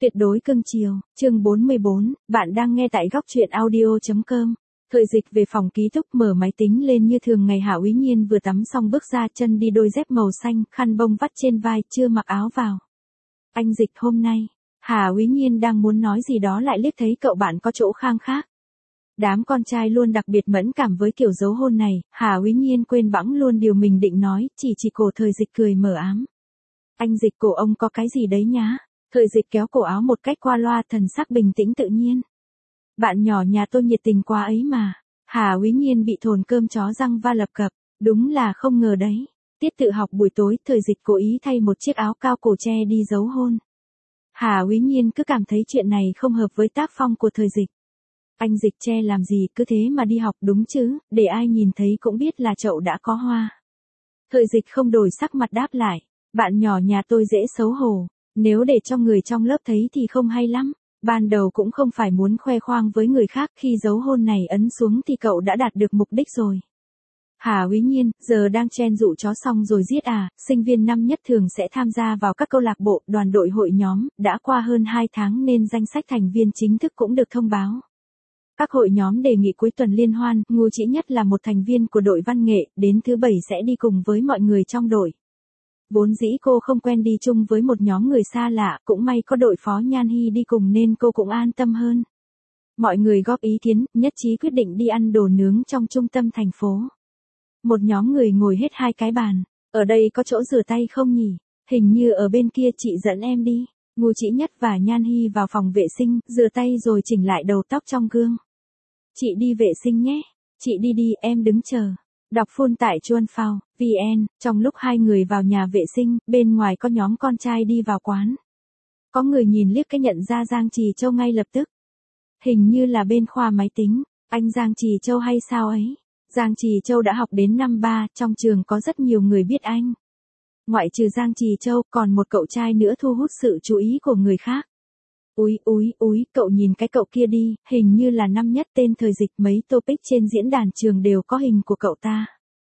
Tuyệt đối cưng chiều, chương 44, bạn đang nghe tại góc truyện audio.com. Thời Dịch về phòng ký túc mở máy tính lên như thường ngày. Hạ Úy Nhiên vừa tắm xong bước ra, chân đi đôi dép màu xanh, khăn bông vắt trên vai, chưa mặc áo vào. Anh Dịch hôm nay, Hạ Úy Nhiên đang muốn nói gì đó lại liếc thấy cậu bạn có chỗ khang khác. Đám con trai luôn đặc biệt mẫn cảm với kiểu dấu hôn này, Hạ Úy Nhiên quên bẵng luôn điều mình định nói, chỉ cổ Thời Dịch cười mờ ám. Anh Dịch, cổ ông có cái gì đấy nhá. Thời Dịch kéo cổ áo một cách qua loa, thần sắc bình tĩnh tự nhiên. Bạn nhỏ nhà tôi nhiệt tình quá ấy mà. Hạ Úy Nhiên bị thồn cơm chó răng va lập cập, đúng là không ngờ đấy. Tiết tự học buổi tối, Thời Dịch cố ý thay một chiếc áo cao cổ che đi giấu hôn. Hạ Úy Nhiên cứ cảm thấy chuyện này không hợp với tác phong của Thời Dịch. Anh Dịch che làm gì, cứ thế mà đi học đúng chứ, để ai nhìn thấy cũng biết là chậu đã có hoa. Thời Dịch không đổi sắc mặt đáp lại, bạn nhỏ nhà tôi dễ xấu hổ. Nếu để cho người trong lớp thấy thì không hay lắm. Ban đầu cũng không phải muốn khoe khoang với người khác, khi dấu hôn này ấn xuống thì cậu đã đạt được mục đích rồi. Hạ Úy Nhiên, giờ đang chen dụ chó xong rồi giết à, sinh viên năm nhất thường sẽ tham gia vào các câu lạc bộ, đoàn đội hội nhóm, đã qua hơn 2 tháng nên danh sách thành viên chính thức cũng được thông báo. Các hội nhóm đề nghị cuối tuần liên hoan, Ngô Chỉ Nhất là một thành viên của đội văn nghệ, đến thứ 7 sẽ đi cùng với mọi người trong đội. Vốn dĩ cô không quen đi chung với một nhóm người xa lạ, cũng may có đội phó Nhan Hy đi cùng nên cô cũng an tâm hơn. Mọi người góp ý kiến, nhất trí quyết định đi ăn đồ nướng trong trung tâm thành phố. Một nhóm người ngồi hết 2 cái bàn. Ở đây có chỗ rửa tay không nhỉ? Hình như ở bên kia, chị dẫn em đi. Ngô Chỉ Nhất và Nhan Hy vào phòng vệ sinh, rửa tay rồi chỉnh lại đầu tóc trong gương. Chị đi vệ sinh nhé. Chị đi, em đứng chờ. Đọc phun tại Chuan Phao, VN, trong lúc hai người vào nhà vệ sinh, bên ngoài có nhóm con trai đi vào quán. Có người nhìn liếc cái nhận ra Giang Trì Châu ngay lập tức. Hình như là bên khoa máy tính, anh Giang Trì Châu hay sao ấy. Giang Trì Châu đã học đến năm 3, trong trường có rất nhiều người biết anh. Ngoại trừ Giang Trì Châu, còn một cậu trai nữa thu hút sự chú ý của người khác. Úi, cậu nhìn cái cậu kia đi, hình như là năm nhất, tên Thời Dịch, mấy topic trên diễn đàn trường đều có hình của cậu ta.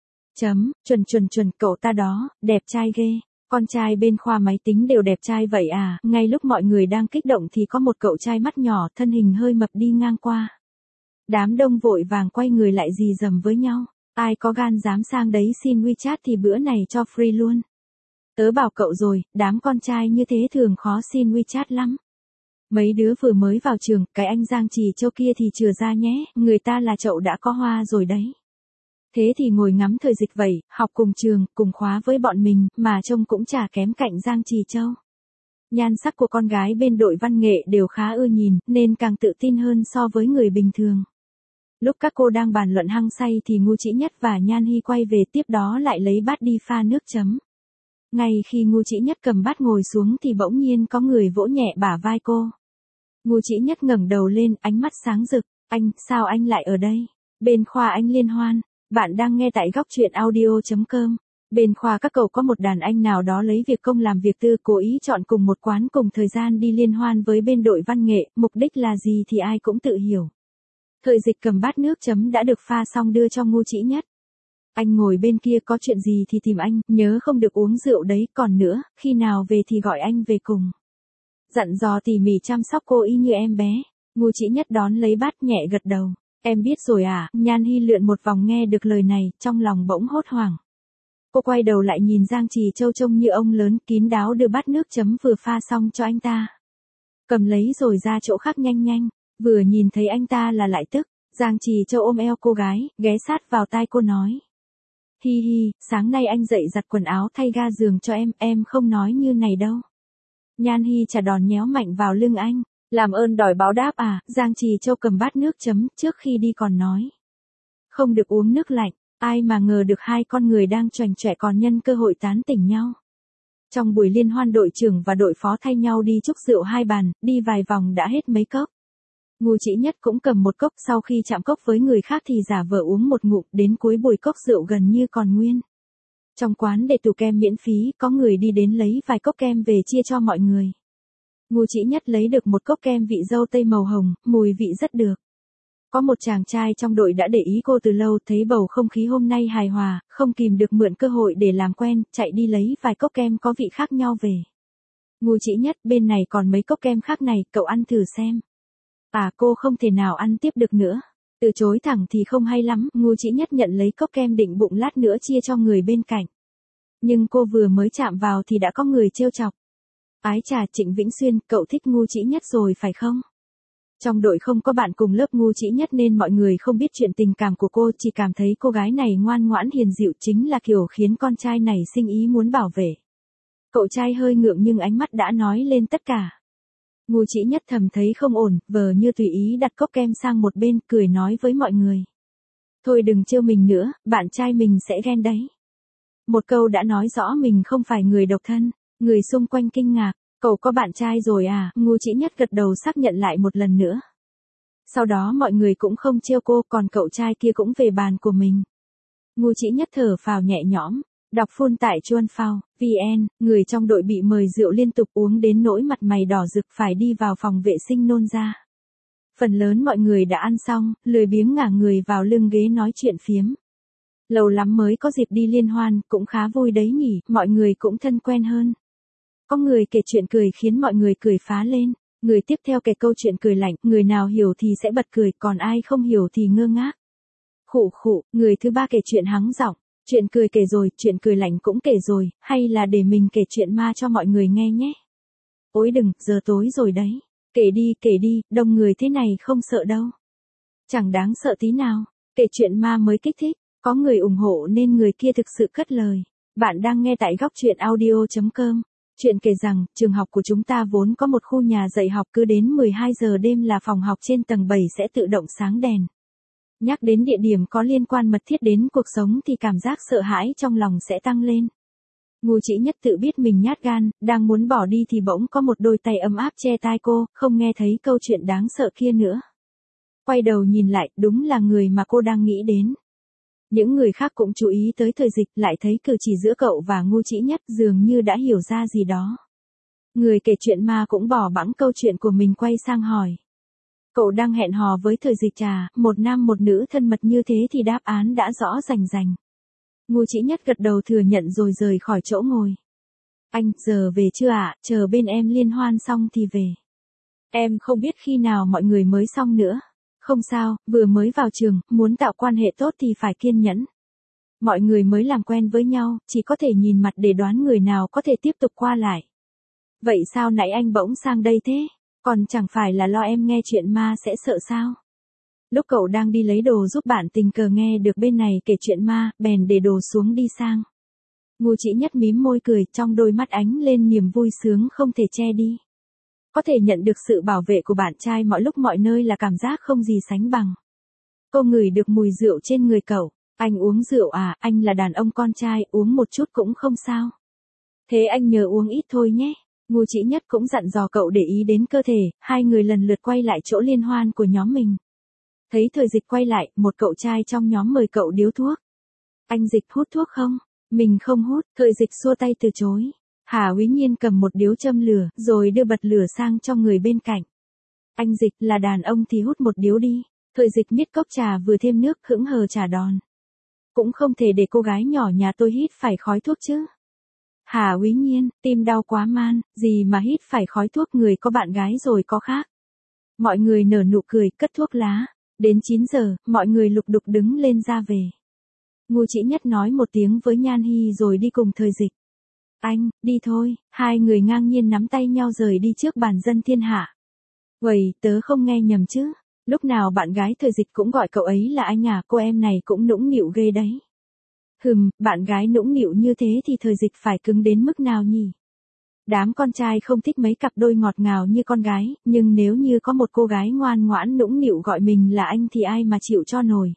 Chuẩn, cậu ta đó, đẹp trai ghê. Con trai bên khoa máy tính đều đẹp trai vậy à, ngay lúc mọi người đang kích động thì có một cậu trai mắt nhỏ, thân hình hơi mập đi ngang qua. Đám đông vội vàng quay người lại rì rầm với nhau, ai có gan dám sang đấy xin WeChat thì bữa này cho free luôn. Tớ bảo cậu rồi, đám con trai như thế thường khó xin WeChat lắm. Mấy đứa vừa mới vào trường, cái anh Giang Trì Châu kia thì chừa ra nhé, người ta là chậu đã có hoa rồi đấy. Thế thì ngồi ngắm Thời Dịch vậy, học cùng trường, cùng khóa với bọn mình, mà trông cũng chả kém cạnh Giang Trì Châu. Nhan sắc của con gái bên đội văn nghệ đều khá ưa nhìn, nên càng tự tin hơn so với người bình thường. Lúc các cô đang bàn luận hăng say thì Ngô Chỉ Nhất và Nhan Hy quay về, tiếp đó lại lấy bát đi pha nước chấm. Ngay khi Ngô Chỉ Nhất cầm bát ngồi xuống thì bỗng nhiên có người vỗ nhẹ bả vai cô. Ngô Chỉ Nhất ngẩng đầu lên, ánh mắt sáng rực. Anh, sao anh lại ở đây? Bên khoa anh liên hoan. Bạn đang nghe tại góc truyện audio.com. Bên khoa các cậu có một đàn anh nào đó lấy việc công làm việc tư, cố ý chọn cùng một quán cùng thời gian đi liên hoan với bên đội văn nghệ, mục đích là gì thì ai cũng tự hiểu. Thời Dịch cầm bát nước chấm đã được pha xong đưa cho Ngô Chỉ Nhất. Anh ngồi bên kia, có chuyện gì thì tìm anh, nhớ không được uống rượu đấy, còn nữa, khi nào về thì gọi anh về cùng. Dặn dò tỉ mỉ chăm sóc cô y như em bé. Ngô Chỉ Nhất đón lấy bát nhẹ gật đầu. Em biết rồi à, Nhan Hy lượn một vòng nghe được lời này, trong lòng bỗng hốt hoảng. Cô quay đầu lại nhìn Giang Trì Châu trông như ông lớn, kín đáo đưa bát nước chấm vừa pha xong cho anh ta. Cầm lấy rồi ra chỗ khác nhanh, vừa nhìn thấy anh ta là lại tức. Giang Trì Châu ôm eo cô gái, ghé sát vào tai cô nói. Hi, sáng nay anh dậy giặt quần áo thay ga giường cho em không nói như này đâu. Nhan Hy trả đòn nhéo mạnh vào lưng anh. Làm ơn đòi báo đáp à, Giang Trì Châu cầm bát nước chấm, trước khi đi còn nói. Không được uống nước lạnh, ai mà ngờ được hai con người đang choành choẹ còn nhân cơ hội tán tỉnh nhau. Trong buổi liên hoan, đội trưởng và đội phó thay nhau đi chúc rượu 2 bàn, đi vài vòng đã hết mấy cốc. Ngô Chỉ Nhất cũng cầm một cốc, sau khi chạm cốc với người khác thì giả vờ uống một ngụm, đến cuối buổi cốc rượu gần như còn nguyên. Trong quán để tủ kem miễn phí, có người đi đến lấy vài cốc kem về chia cho mọi người. Ngô Chỉ Nhất lấy được một cốc kem vị dâu tây màu hồng, mùi vị rất được. Có một chàng trai trong đội đã để ý cô từ lâu, thấy bầu không khí hôm nay hài hòa, không kìm được mượn cơ hội để làm quen, chạy đi lấy vài cốc kem có vị khác nhau về. Ngu Chỉ Nhất, bên này còn mấy cốc kem khác này, cậu ăn thử xem. À, cô không thể nào ăn tiếp được nữa. Từ chối thẳng thì không hay lắm, Ngu Chỉ Nhất nhận lấy cốc kem định bụng lát nữa chia cho người bên cạnh. Nhưng cô vừa mới chạm vào thì đã có người trêu chọc. Ái chà, Trịnh Vĩnh Xuyên, cậu thích Ngu Chỉ Nhất rồi phải không? Trong đội không có bạn cùng lớp Ngu Chỉ Nhất nên mọi người không biết chuyện tình cảm của cô, chỉ cảm thấy cô gái này ngoan ngoãn hiền dịu, chính là kiểu khiến con trai này sinh ý muốn bảo vệ. Cậu trai hơi ngượng nhưng ánh mắt đã nói lên tất cả. Ngu Chỉ Nhất thầm thấy không ổn, vờ như tùy ý đặt cốc kem sang một bên, cười nói với mọi người. Thôi đừng trêu mình nữa, bạn trai mình sẽ ghen đấy. Một câu đã nói rõ mình không phải người độc thân. Người xung quanh kinh ngạc, cậu có bạn trai rồi à? Ngu Chỉ Nhất gật đầu xác nhận lại một lần nữa. Sau đó mọi người cũng không trêu cô, còn cậu trai kia cũng về bàn của mình. Ngu Chỉ Nhất thở phào nhẹ nhõm, đọc phun tại Chuan Phao, VN, người trong đội bị mời rượu liên tục uống đến nỗi mặt mày đỏ rực phải đi vào phòng vệ sinh nôn ra. Phần lớn mọi người đã ăn xong, lười biếng ngả người vào lưng ghế nói chuyện phiếm. Lâu lắm mới có dịp đi liên hoan, cũng khá vui đấy nhỉ, mọi người cũng thân quen hơn. Có người kể chuyện cười khiến mọi người cười phá lên, người tiếp theo kể câu chuyện cười lạnh, người nào hiểu thì sẽ bật cười, còn ai không hiểu thì ngơ ngác. Khụ khụ, người thứ ba kể chuyện hắng giọng, chuyện cười kể rồi, chuyện cười lạnh cũng kể rồi, hay là để mình kể chuyện ma cho mọi người nghe nhé. Ôi đừng, giờ tối rồi đấy. Kể đi, đông người thế này không sợ đâu. Chẳng đáng sợ tí nào, kể chuyện ma mới kích thích, có người ủng hộ nên người kia thực sự cất lời. Bạn đang nghe tại góc truyện audio.com. Chuyện kể rằng, trường học của chúng ta vốn có một khu nhà dạy học, cứ đến 12 giờ đêm là phòng học trên tầng 7 sẽ tự động sáng đèn. Nhắc đến địa điểm có liên quan mật thiết đến cuộc sống thì cảm giác sợ hãi trong lòng sẽ tăng lên. Ngu Chỉ Nhất tự biết mình nhát gan, đang muốn bỏ đi thì bỗng có một đôi tay ấm áp che tai cô, không nghe thấy câu chuyện đáng sợ kia nữa. Quay đầu nhìn lại, đúng là người mà cô đang nghĩ đến. Những người khác cũng chú ý tới Thời Dịch, lại thấy cử chỉ giữa cậu và Ngu Chỉ Nhất dường như đã hiểu ra gì đó. Người kể chuyện ma cũng bỏ bẵng câu chuyện của mình quay sang hỏi. Cậu đang hẹn hò với Thời Dịch à? Một nam một nữ thân mật như thế thì đáp án đã rõ rành rành. Ngu Chỉ Nhất gật đầu thừa nhận rồi rời khỏi chỗ ngồi. Anh, giờ về chưa ạ? Chờ bên em liên hoan xong thì về. Em không biết khi nào mọi người mới xong nữa. Không sao, vừa mới vào trường, muốn tạo quan hệ tốt thì phải kiên nhẫn. Mọi người mới làm quen với nhau, chỉ có thể nhìn mặt để đoán người nào có thể tiếp tục qua lại. Vậy sao nãy anh bỗng sang đây thế? Còn chẳng phải là lo em nghe chuyện ma sẽ sợ sao? Lúc cậu đang đi lấy đồ giúp bạn tình cờ nghe được bên này kể chuyện ma, bèn để đồ xuống đi sang. Ngu Chỉ Nhất mím môi cười, trong đôi mắt ánh lên niềm vui sướng không thể che đi. Có thể nhận được sự bảo vệ của bạn trai mọi lúc mọi nơi là cảm giác không gì sánh bằng. Cô ngửi được mùi rượu trên người cậu. Anh uống rượu à? Anh là đàn ông con trai, uống một chút cũng không sao. Thế anh nhớ uống ít thôi nhé. Ngu Chỉ Nhất cũng dặn dò cậu để ý đến cơ thể. Hai người lần lượt quay lại chỗ liên hoan của nhóm mình. Thấy Thời Dịch quay lại, một cậu trai trong nhóm mời cậu điếu thuốc. Anh Dịch hút thuốc không? Mình không hút. Thời Dịch xua tay từ chối. Hà Úy Nhiên cầm một điếu châm lửa, rồi đưa bật lửa sang cho người bên cạnh. Anh Dịch, là đàn ông thì hút một điếu đi. Thời Dịch miết cốc trà vừa thêm nước, hững hờ trả đòn. Cũng không thể để cô gái nhỏ nhà tôi hít phải khói thuốc chứ. Hà Úy Nhiên, tim đau quá man, gì mà hít phải khói thuốc, người có bạn gái rồi có khác. Mọi người nở nụ cười, cất thuốc lá. Đến 9 giờ, mọi người lục đục đứng lên ra về. Ngu Chỉ Nhất nói một tiếng với Nhan Hy rồi đi cùng Thời Dịch. Anh, đi thôi, hai người ngang nhiên nắm tay nhau rời đi trước bàn dân thiên hạ. Uầy, tớ không nghe nhầm chứ, lúc nào bạn gái Thời Dịch cũng gọi cậu ấy là anh à, cô em này cũng nũng nịu ghê đấy. Bạn gái nũng nịu như thế thì Thời Dịch phải cứng đến mức nào nhỉ? Đám con trai không thích mấy cặp đôi ngọt ngào như con gái, nhưng nếu như có một cô gái ngoan ngoãn nũng nịu gọi mình là anh thì ai mà chịu cho nổi.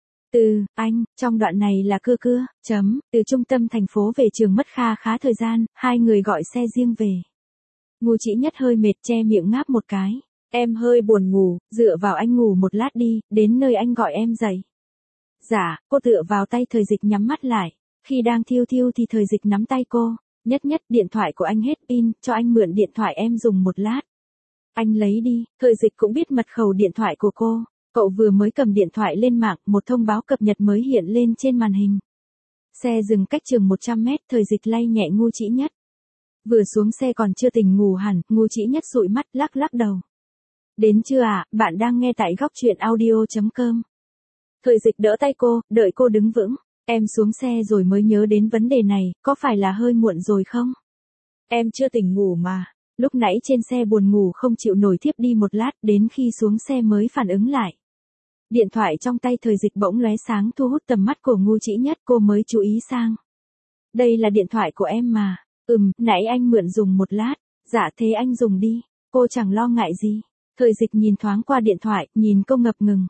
Anh, trong đoạn này là cưa, từ trung tâm thành phố về trường mất khá thời gian, hai người gọi xe riêng về. Ngu Chỉ Nhất hơi mệt che miệng ngáp một cái. Em hơi buồn ngủ, dựa vào anh ngủ một lát đi, đến nơi anh gọi em dậy. Dạ, cô tựa vào tay Thời Dịch nhắm mắt lại. Khi đang thiêu thì Thời Dịch nắm tay cô. Nhất, điện thoại của anh hết pin, cho anh mượn điện thoại em dùng một lát. Anh lấy đi. Thời Dịch cũng biết mật khẩu điện thoại của cô. Cậu vừa mới cầm điện thoại lên mạng, một thông báo cập nhật mới hiện lên trên màn hình. Xe dừng cách trường 100 mét, Thời Dịch lay nhẹ Ngu Chỉ Nhất. Vừa xuống xe còn chưa tỉnh ngủ hẳn, Ngô Chỉ Nhất dụi mắt lắc lắc đầu. Đến chưa ạ, bạn đang nghe tại góc truyện audio.com. Thời Dịch đỡ tay cô, đợi cô đứng vững. Em xuống xe rồi mới nhớ đến vấn đề này, có phải là hơi muộn rồi không? Em chưa tỉnh ngủ mà. Lúc nãy trên xe buồn ngủ không chịu nổi thiếp đi một lát, đến khi xuống xe mới phản ứng lại. Điện thoại trong tay Thời Dịch bỗng lóe sáng thu hút tầm mắt của Ngô Chỉ Nhất, cô mới chú ý sang. Đây là điện thoại của em mà. Nãy anh mượn dùng một lát. Dạ thế anh dùng đi. Cô chẳng lo ngại gì. Thời Dịch nhìn thoáng qua điện thoại, nhìn cô ngập ngừng.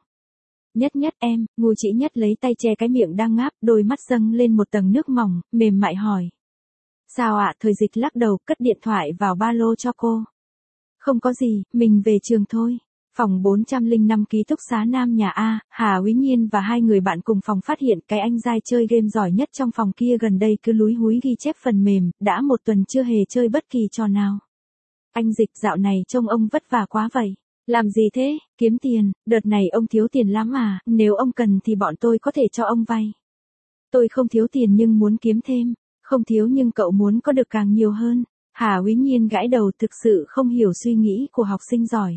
Nhất em, Ngô Chỉ Nhất lấy tay che cái miệng đang ngáp, đôi mắt dâng lên một tầng nước mỏng, mềm mại hỏi. Sao ạ? Thời Dịch lắc đầu, cất điện thoại vào ba lô cho cô. Không có gì, mình về trường thôi. Phòng 405 ký túc xá Nam nhà A, Hà Úy Nhiên và hai người bạn cùng phòng phát hiện cái anh giai chơi game giỏi nhất trong phòng kia gần đây cứ lúi húi ghi chép phần mềm, đã một tuần chưa hề chơi bất kỳ trò nào. Anh Dịch dạo này trông ông vất vả quá vậy. Làm gì thế? Kiếm tiền, đợt này ông thiếu tiền lắm à, nếu ông cần thì bọn tôi có thể cho ông vay. Tôi không thiếu tiền nhưng muốn kiếm thêm, không thiếu nhưng cậu muốn có được càng nhiều hơn. Hà Úy Nhiên gãi đầu, thực sự không hiểu suy nghĩ của học sinh giỏi.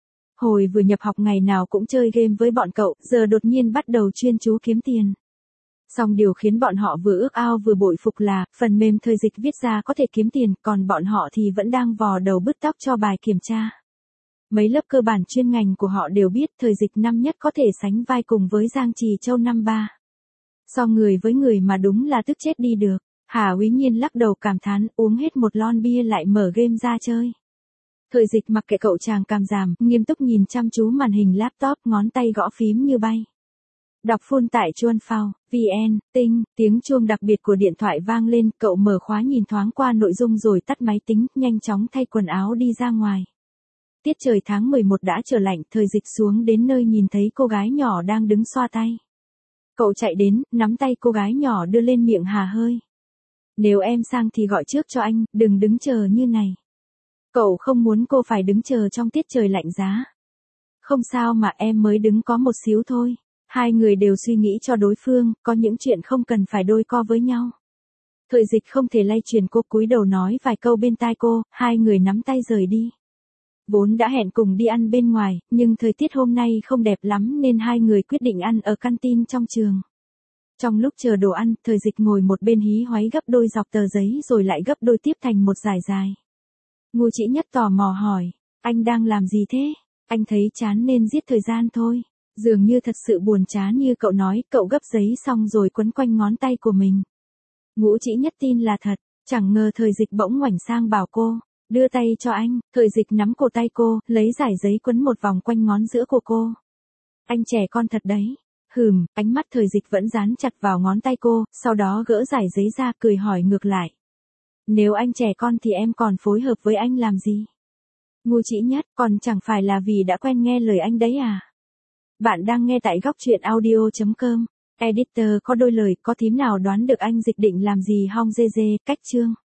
Hồi vừa nhập học ngày nào cũng chơi game với bọn cậu, giờ đột nhiên bắt đầu chuyên chú kiếm tiền. Song điều khiến bọn họ vừa ước ao vừa bội phục là, phần mềm Thời Dịch viết ra có thể kiếm tiền, còn bọn họ thì vẫn đang vò đầu bứt tóc cho bài kiểm tra. Mấy lớp cơ bản chuyên ngành của họ đều biết Thời Dịch năm nhất có thể sánh vai cùng với Giang Trì Châu năm ba. So người với người mà đúng là tức chết đi được. Hà Úy Nhiên lắc đầu cảm thán, uống hết một lon bia lại mở game ra chơi. Thời Dịch mặc kệ cậu chàng càm giảm, nghiêm túc nhìn chăm chú màn hình laptop, ngón tay gõ phím như bay. Đọc full tại chuan phao, vn, tinh, tiếng chuông đặc biệt của điện thoại vang lên, cậu mở khóa nhìn thoáng qua nội dung rồi tắt máy tính, nhanh chóng thay quần áo đi ra ngoài. Tiết trời tháng 11 đã trở lạnh, Thời Dịch xuống đến nơi nhìn thấy cô gái nhỏ đang đứng xoa tay. Cậu chạy đến, nắm tay cô gái nhỏ đưa lên miệng hà hơi. Nếu em sang thì gọi trước cho anh, đừng đứng chờ như này. Cậu không muốn cô phải đứng chờ trong tiết trời lạnh giá. Không sao mà, em mới đứng có một xíu thôi. Hai người đều suy nghĩ cho đối phương, có những chuyện không cần phải đôi co với nhau. Thời Dịch không thể lay truyền cô, cúi đầu nói vài câu bên tai cô, hai người nắm tay rời đi. Vốn đã hẹn cùng đi ăn bên ngoài, nhưng thời tiết hôm nay không đẹp lắm nên hai người quyết định ăn ở canteen trong trường. Trong lúc chờ đồ ăn, Thời Dịch ngồi một bên hí hoáy gấp đôi dọc tờ giấy rồi lại gấp đôi tiếp thành một dải dài. Ngô Chỉ Nhất tò mò hỏi, anh đang làm gì thế? Anh thấy chán nên giết thời gian thôi. Dường như thật sự buồn chán như cậu nói, cậu gấp giấy xong rồi quấn quanh ngón tay của mình. Ngô Chỉ Nhất tin là thật, chẳng ngờ Thời Dịch bỗng ngoảnh sang bảo cô, đưa tay cho anh. Thời Dịch nắm cổ tay cô, lấy dải giấy quấn một vòng quanh ngón giữa của cô. Anh trẻ con thật đấy. Ánh mắt Thời Dịch vẫn dán chặt vào ngón tay cô, sau đó gỡ dải giấy ra, cười hỏi ngược lại. Nếu anh trẻ con thì em còn phối hợp với anh làm gì? Ngô Chỉ Nhất, còn chẳng phải là vì đã quen nghe lời anh đấy à? Bạn đang nghe tại góc truyện audio.com. Editor có đôi lời, có thím nào đoán được anh Dịch định làm gì hong dê dê, cách chương.